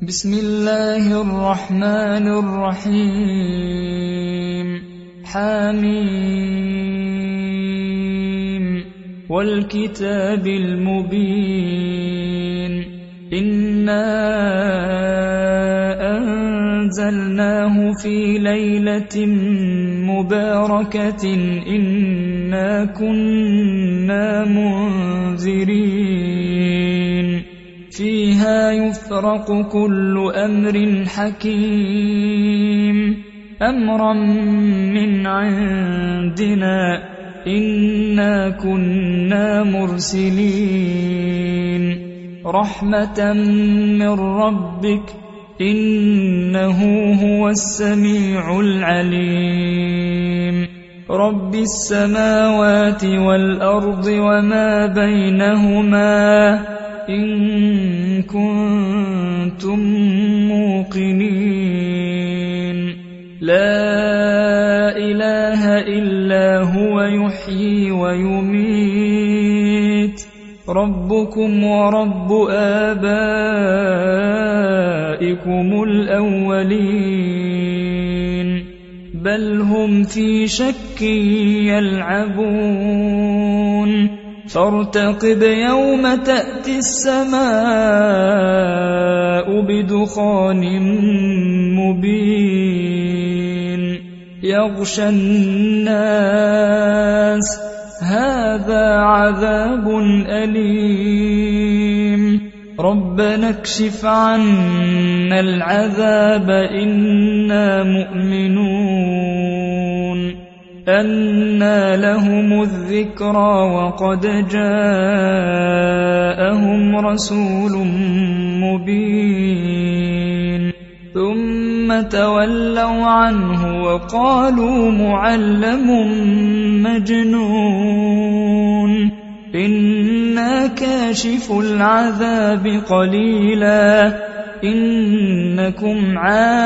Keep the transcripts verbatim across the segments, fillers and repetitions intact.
بسم الله الرحمن الرحيم. حميم والكتاب المبين. إنا أنزلناه في ليلة مباركة إنا كنا منذرين فيها يفرق كل أمر حكيم أمرا من عندنا إنا كنا مرسلين رحمة من ربك إنه هو السميع العليم رب السماوات والأرض وما بينهما إن كنتم موقنين لا إله إلا هو يحيي ويميت ربكم ورب آبائكم الأولين بل هم في شك يلعبون فارتقب يوم تأتي السماء بدخان مبين يغشى الناس هذا عذاب أليم ربنا اكشف عنا العذاب إنا مؤمنون أنى لهم الذكرى وقد جاءهم رسول مبين ثم تولوا عنه وقالوا معلم مجنون إنا كاشف العذاب قليلا إنكم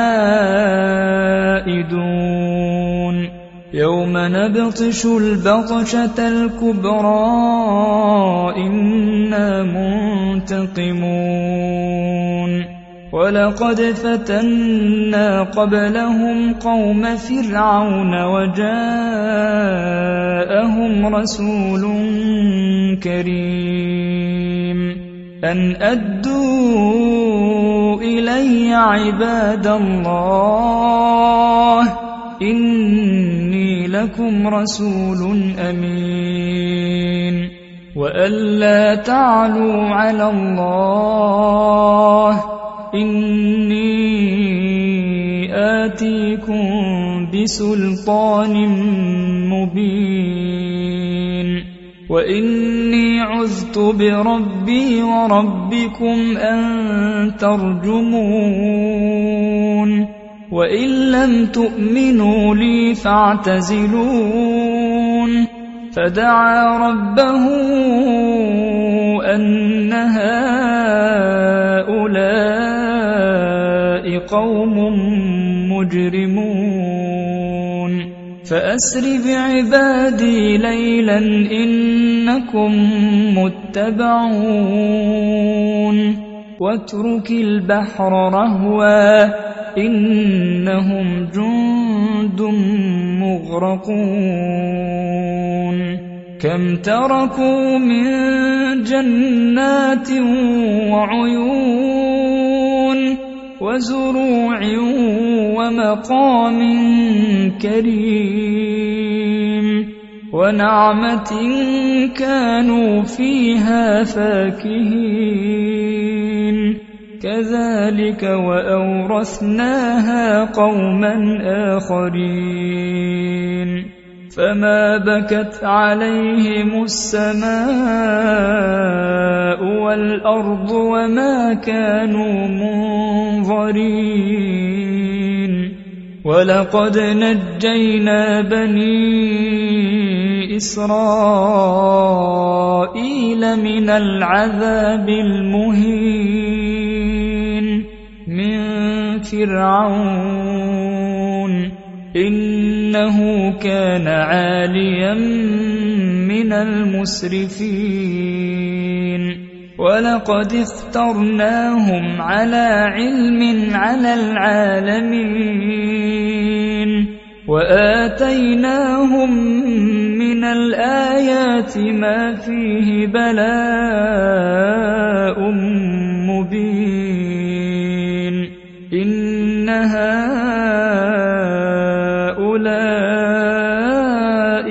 عائدون يوم نبطش البطشة الكبرى إنا منتقمون ولقد فتنا قبلهم قوم فرعون وجاءهم رسول كريم أن أدوا إلي عباد الله إني لكم رسول أمين وألا تعلوا على الله إني آتيكم بسلطان مبين وإني عذت بربي وربكم أن ترجمون وإن لم تؤمنوا لي فاعتزلون فدعا ربه أن هؤلاء قوم مجرمون فأسر بعبادي ليلا إنكم متبعون واترك البحر رهوا إنهم جند مغرقون كم تركوا من جنات وعيون وزروع ومقام كريم ونعمة كانوا فيها فاكهين كذلك وأورثناها قوما آخرين فما بكت عليهم السماء والأرض وما كانوا منظرين ولقد نجينا بني إسرائيل من العذاب المهين من فرعون إنه كان عاليا من المسرفين ولقد اخترناهم على علم على العالمين وآتيناهم من الآيات ما فيه بلاء مبين إن هؤلاء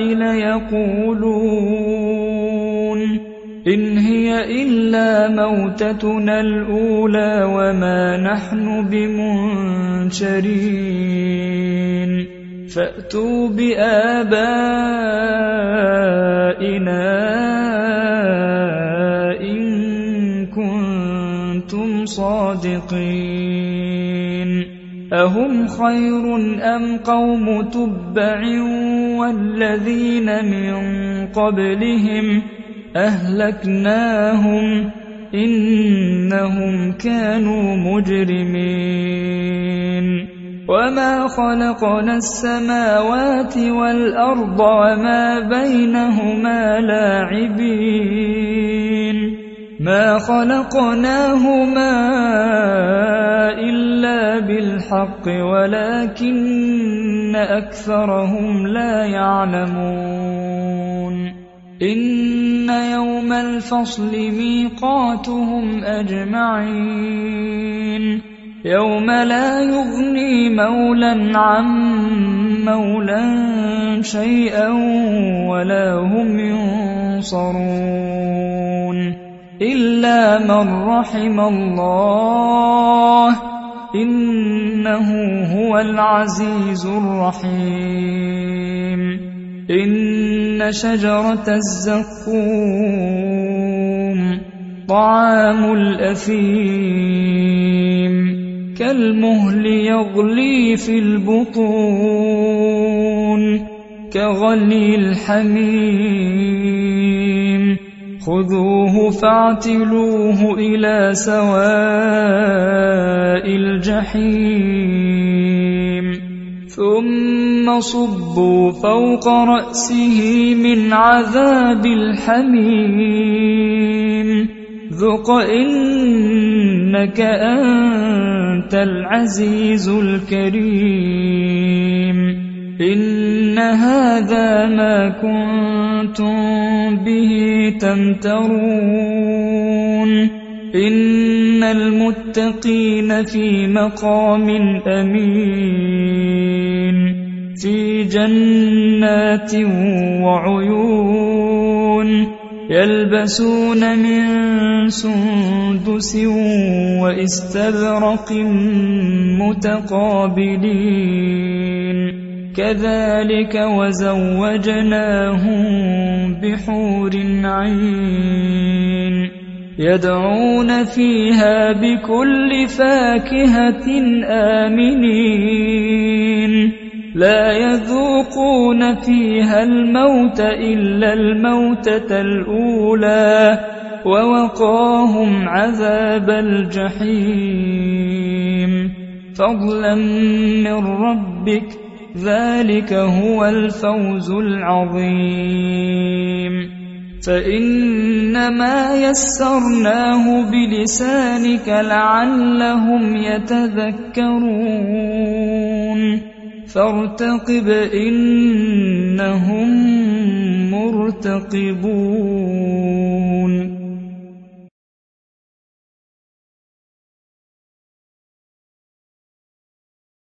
ليقولون إن هي إلا موتتنا الأولى وما نحن بمنشرين فأتوا بآبائنا إن كنتم صادقين أهم خير أم قوم تبع والذين من قبلهم أهلكناهم إنهم كانوا مجرمين وما خلقنا السماوات والأرض وما بينهما لاعبين ما خلقناهما إلا بالحق ولكن أكثرهم لا يعلمون إن يوم الفصل ميقاتهم أجمعين يوم لا يغني مولى عن مولى شيئا ولا هم ينصرون إلا من رحم الله إنه هو العزيز الرحيم إن شجرة الزقوم طعام الأثيم كالمهل يغلي في البطون كغلي الحميم خذوه فاعتلوه إلى سواء الجحيم ثم صبوا فوق رأسه من عذاب الحميم ذق إنك أنت العزيز الكريم إن هذا ما كنتم به تمترون إن المتقين في مقام أمين في جنات وعيون يلبسون من سندس وإستبرق متقابلين كذلك وزوجناهم بحور عين يدعون فيها بكل فاكهة آمنين لا يذوقون فيها الموت إلا الموتة الأولى ووقاهم عذاب الجحيم فضلا من ربك ذلك هو الفوز العظيم فإنما يسرناه بلسانك لعلهم يتذكرون فارتقب إنهم مرتقبون